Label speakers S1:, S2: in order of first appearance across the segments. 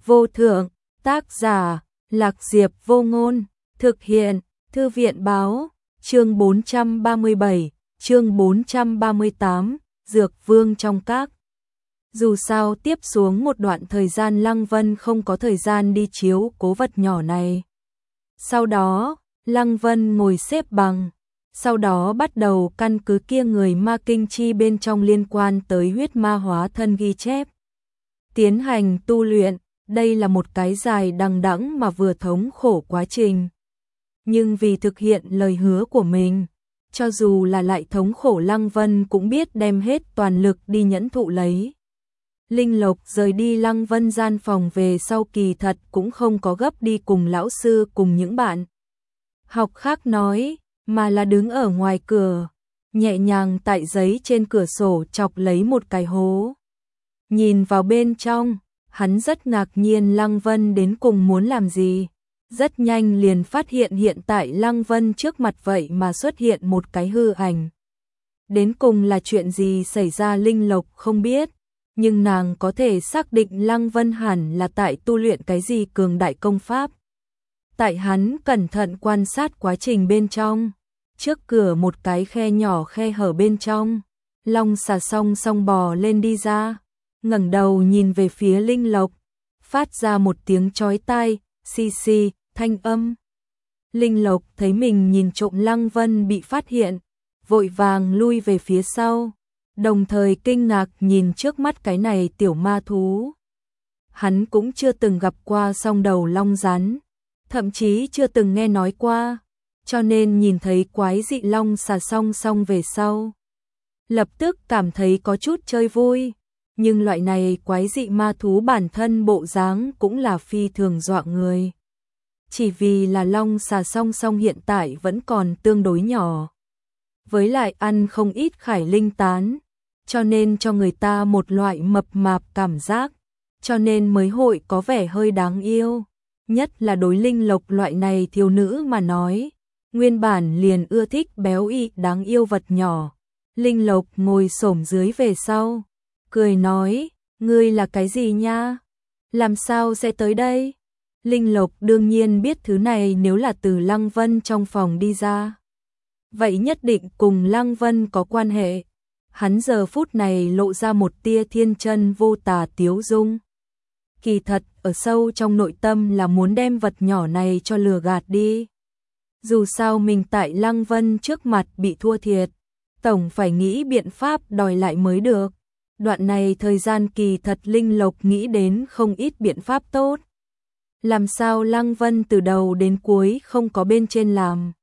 S1: vô thượng, tác giả, Lạc Diệp Vô Ngôn, thực hiện, Thư viện báo, chương 437, chương 438, Dược Vương trong các. Dù sao tiếp xuống một đoạn thời gian Lăng Vân không có thời gian đi chiếu cố vật nhỏ này. Sau đó, Lăng Vân ngồi xếp bằng, sau đó bắt đầu căn cứ kia người ma kinh chi bên trong liên quan tới huyết ma hóa thân ghi chép. Tiến hành tu luyện, đây là một cái dài đằng đẵng mà vừa thống khổ quá trình. Nhưng vì thực hiện lời hứa của mình, cho dù là lại thống khổ Lăng Vân cũng biết đem hết toàn lực đi nhẫn thụ lấy. Linh Lộc rời đi Lăng Vân gian phòng về sau kỳ thật cũng không có gấp đi cùng lão sư cùng những bạn học khác nói, mà là đứng ở ngoài cửa, nhẹ nhàng tại giấy trên cửa sổ chọc lấy một cái hố. Nhìn vào bên trong, hắn rất ngạc nhiên Lăng Vân đến cùng muốn làm gì. Rất nhanh liền phát hiện hiện tại Lăng Vân trước mặt vậy mà xuất hiện một cái hư ảnh. Đến cùng là chuyện gì xảy ra Linh Lộc không biết, nhưng nàng có thể xác định Lăng Vân hẳn là tại tu luyện cái gì cường đại công pháp. Tại hắn cẩn thận quan sát quá trình bên trong, trước cửa một cái khe nhỏ khe hở bên trong, Long xà song song bò lên đi ra, ngẩng đầu nhìn về phía Linh Lộc, phát ra một tiếng chói tai, xì xì, thanh âm. Linh Lộc thấy mình nhìn trộm Lăng Vân bị phát hiện, vội vàng lui về phía sau, đồng thời kinh ngạc nhìn trước mắt cái này tiểu ma thú. Hắn cũng chưa từng gặp qua song đầu long rắn, thậm chí chưa từng nghe nói qua, cho nên nhìn thấy quái dị long xà song song về sau, lập tức cảm thấy có chút chơi vui, nhưng loại này quái dị ma thú bản thân bộ dáng cũng là phi thường dọa người. Chỉ vì là long xà song song hiện tại vẫn còn tương đối nhỏ, với lại ăn không ít khải linh tán, cho nên cho người ta một loại mập mạp cảm giác, cho nên mới hội có vẻ hơi đáng yêu. Nhất là đối Linh Lộc loại này thiếu nữ mà nói, nguyên bản liền ưa thích béo ị đáng yêu vật nhỏ. Linh Lộc ngồi xổm dưới về sau, cười nói, ngươi là cái gì nha? Làm sao sẽ tới đây? Linh Lộc đương nhiên biết thứ này nếu là từ Lăng Vân trong phòng đi ra, vậy nhất định cùng Lăng Vân có quan hệ. Hắn giờ phút này lộ ra một tia thiên chân vô tà tiếu dung. Kỳ thật, ở sâu trong nội tâm là muốn đem vật nhỏ này cho lừa gạt đi. Dù sao mình tại Lăng Vân trước mặt bị thua thiệt, tổng phải nghĩ biện pháp đòi lại mới được. Đoạn này thời gian kỳ thật Linh Lộc nghĩ đến không ít biện pháp tốt. Làm sao Lăng Vân từ đầu đến cuối không có bên trên làm.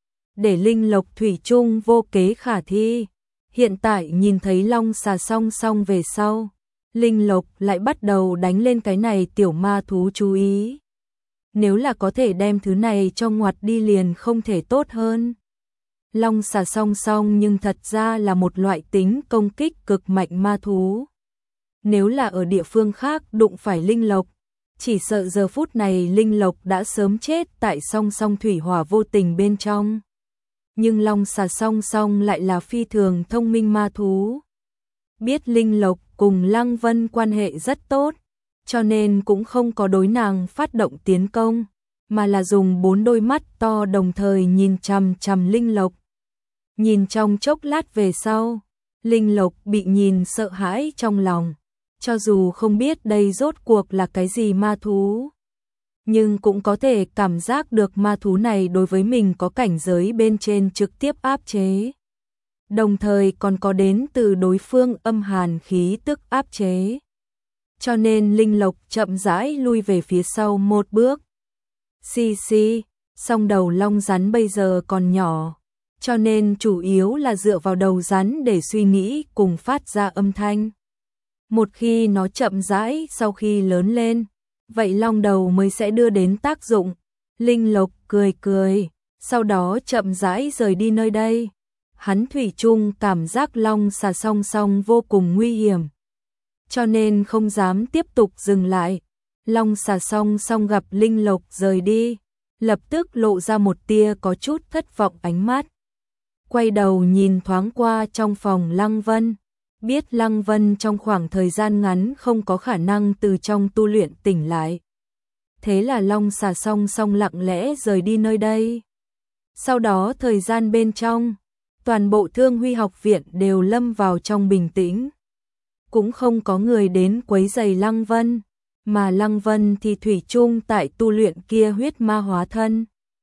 S1: Để Linh Lộc thủy chung vô kế khả thi. Hiện tại nhìn thấy long xà song song về sau, Linh Lộc lại bắt đầu đánh lên cái này tiểu ma thú chú ý. Nếu là có thể đem thứ này cho ngoặt đi liền không thể tốt hơn. Long xà song song nhưng thật ra là một loại tính công kích cực mạnh ma thú. Nếu là ở địa phương khác đụng phải Linh Lộc, chỉ sợ giờ phút này Linh Lộc đã sớm chết tại song song thủy hỏa vô tình bên trong. Nhưng long xà song song lại là phi thường thông minh ma thú. Biết Linh Lộc cùng Lăng Vân quan hệ rất tốt, cho nên cũng không có đối nàng phát động tiến công, mà là dùng 4 đôi mắt to đồng thời nhìn chằm chằm Linh Lộc. Nhìn trong chốc lát về sau, Linh Lộc bị nhìn sợ hãi trong lòng, cho dù không biết đây rốt cuộc là cái gì ma thú, nhưng cũng có thể cảm giác được ma thú này đối với mình có cảnh giới bên trên trực tiếp áp chế. Đồng thời còn có đến từ đối phương âm hàn khí tức áp chế. Cho nên Linh Lộc chậm rãi lui về phía sau một bước. Xì xì, song đầu long rắn bây giờ còn nhỏ, cho nên chủ yếu là dựa vào đầu rắn để suy nghĩ cùng phát ra âm thanh. Một khi nó chậm rãi sau khi lớn lên, vậy long đầu mới sẽ đưa đến tác dụng. Linh Lộc cười cười, sau đó chậm rãi rời đi nơi đây. Hắn thủy chung cảm giác long xà song song vô cùng nguy hiểm, cho nên không dám tiếp tục dừng lại. Long xà song song gặp Linh Lộc rời đi, lập tức lộ ra một tia có chút thất vọng ánh mắt. Quay đầu nhìn thoáng qua trong phòng Lăng Vân, Biết Lăng Vân trong khoảng thời gian ngắn không có khả năng từ trong tu luyện tỉnh lại. Thế là Long Xà song song lặng lẽ rời đi nơi đây. Sau đó thời gian bên trong, toàn bộ Thương Huy học viện đều lâm vào trong bình tĩnh. Cũng không có người đến quấy rầy Lăng Vân, mà Lăng Vân thì thủy chung tại tu luyện kia huyết ma hóa thân.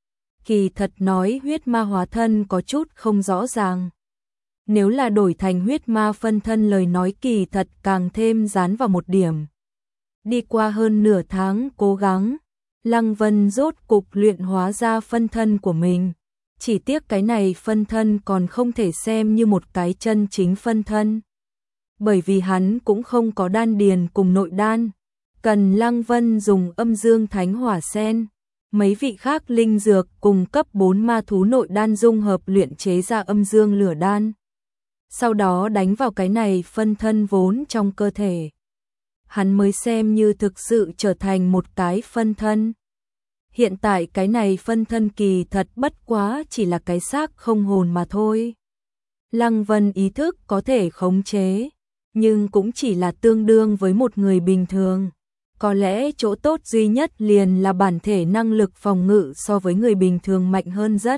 S1: Kỳ thật nói huyết ma hóa thân có chút không rõ ràng. Nếu là đổi thành huyết ma phân thân lời nói kỳ thật càng thêm dán vào một điểm. Đi qua hơn nửa tháng cố gắng, Lăng Vân rốt cục luyện hóa ra phân thân của mình. Chỉ tiếc cái này phân thân còn không thể xem như một cái chân chính phân thân. Bởi vì hắn cũng không có đan điền cùng nội đan, cần Lăng Vân dùng âm dương thánh hỏa sen, mấy vị khác linh dược cùng cấp 4 ma thú nội đan dung hợp luyện chế ra âm dương lửa đan. Sau đó đánh vào cái này phân thân vốn trong cơ thể. Hắn mới xem như thực sự trở thành một cái phân thân. Hiện tại cái này phân thân kỳ thật bất quá chỉ là cái xác không hồn mà thôi. Lăng Vân ý thức có thể khống chế, nhưng cũng chỉ là tương đương với một người bình thường. Có lẽ chỗ tốt duy nhất liền là bản thể năng lực phòng ngự so với người bình thường mạnh hơn rất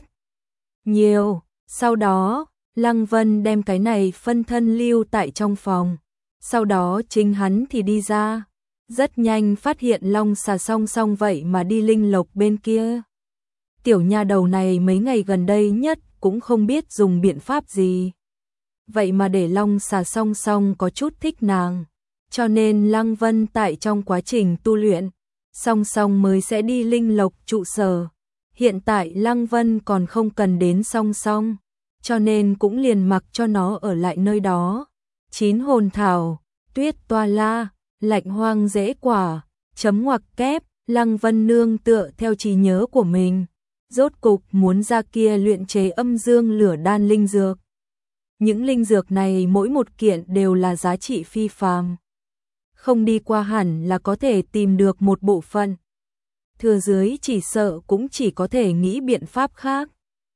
S1: nhiều. Sau đó, Lăng Vân đem cái này phân thân lưu tại trong phòng. Sau đó chính hắn thì đi ra. Rất nhanh phát hiện Long Xà song song vậy mà đi linh lộc bên kia. Tiểu nha đầu này mấy ngày gần đây nhất cũng không biết dùng biện pháp gì. Vậy mà để Long Xà song song có chút thích nàng. Cho nên Lăng Vân tại trong quá trình tu luyện, song song mới sẽ đi linh lộc trụ sở. Hiện tại Lăng Vân còn không cần đến song song, cho nên cũng liền mặc cho nó ở lại nơi đó. 9 hồn thảo, tuyết toa la, lạnh hoang dễ quả, chấm ngoặc kép, Lăng Vân nương tựa theo trí nhớ của mình. Rốt cục muốn ra kia luyện chế âm dương lửa đan linh dược. Những linh dược này mỗi một kiện đều là giá trị phi phàm. Không đi qua hẳn là có thể tìm được một bộ phận. Thừa dưới chỉ sợ cũng chỉ có thể nghĩ biện pháp khác.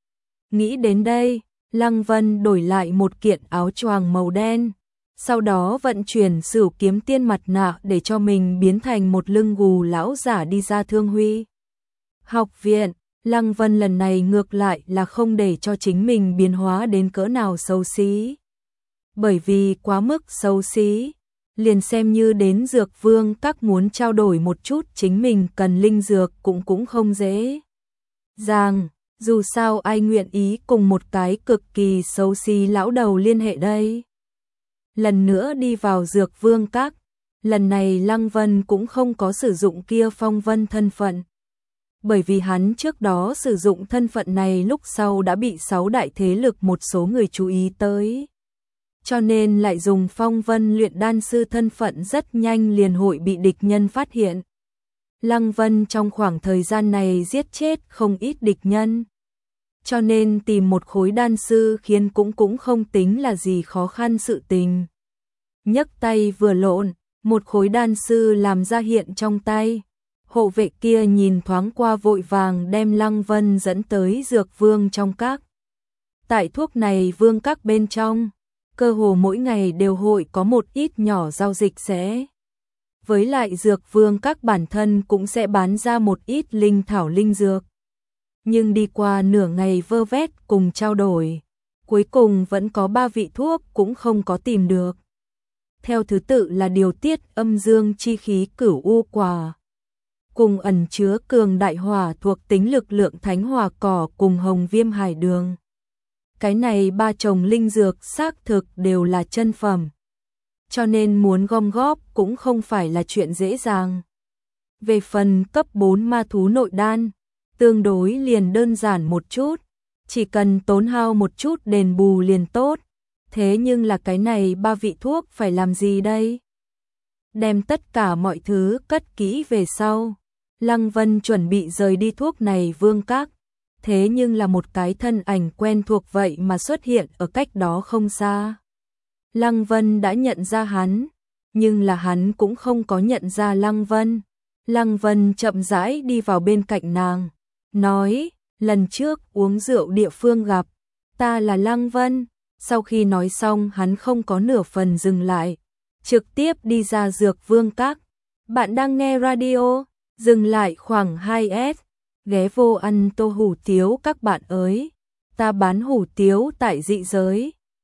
S1: Nghĩ đến đây, Lăng Vân đổi lại một kiện áo choàng màu đen. Sau đó vận chuyển Sửu Kiếm Tiên mặt nạ để cho mình biến thành một lưng gù lão giả đi ra Thương Huy học viện. Lăng Vân lần này ngược lại là không để cho chính mình biến hóa đến cỡ nào xấu xí. Bởi vì quá mức xấu xí, liền xem như đến Dược Vương các muốn trao đổi một chút chính mình cần linh dược cũng không dễ dàng. Dù sao ai nguyện ý cùng một cái cực kỳ xấu xí lão đầu liên hệ đây. Lần nữa đi vào Dược Vương các, lần này Lăng Vân cũng không có sử dụng kia phong vân thân phận. Bởi vì hắn trước đó sử dụng thân phận này lúc sau đã bị 6 đại thế lực một số người chú ý tới. Cho nên lại dùng phong vân luyện đan sư thân phận rất nhanh liền hội bị địch nhân phát hiện. Lăng Vân trong khoảng thời gian này giết chết không ít địch nhân. Cho nên tìm một khối đan sư khiến cũng không tính là gì khó khăn sự tình. Nhấc tay vừa lộn, một khối đan sư làm ra hiện trong tay. Hộ vệ kia nhìn thoáng qua vội vàng đem Lăng Vân dẫn tới Dược Vương trong các. Tại thuốc này vương các bên trong, cơ hồ mỗi ngày đều hội có một ít nhỏ giao dịch sẽ. Với lại Dược Vương các bản thân cũng sẽ bán ra một ít linh thảo linh dược. Nhưng đi qua nửa ngày vơ vét cùng trao đổi, cuối cùng vẫn có 3 vị thuốc cũng không có tìm được. Theo thứ tự là điều tiết âm dương chi khí cửu u quả, cùng ẩn chứa cường đại hỏa thuộc tính lực lượng thánh hỏa cỏ cùng hồng viêm hải đường. Cái này 3 chồng linh dược xác thực đều là chân phẩm, cho nên muốn gom góp cũng không phải là chuyện dễ dàng. Về phần cấp 4 ma thú nội đan, tương đối liền đơn giản một chút, chỉ cần tốn hao một chút đền bù liền tốt. Thế nhưng là cái này 3 vị thuốc phải làm gì đây? Đem tất cả mọi thứ cất kỹ về sau, Lăng Vân chuẩn bị rời đi thuốc này vương các. Thế nhưng là một cái thân ảnh quen thuộc vậy mà xuất hiện ở cách đó không xa. Lăng Vân đã nhận ra hắn, nhưng là hắn cũng không có nhận ra Lăng Vân. Lăng Vân chậm rãi đi vào bên cạnh nàng, nói, lần trước uống rượu địa phương gặp, ta là Lăng Vân. Sau khi nói xong hắn không có nửa phần dừng lại, trực tiếp đi ra Dược Vương Các. Bạn đang nghe radio, dừng lại khoảng 2S, ghé vô ăn tô hủ tiếu các bạn ơi. Ta bán hủ tiếu tại dị giới.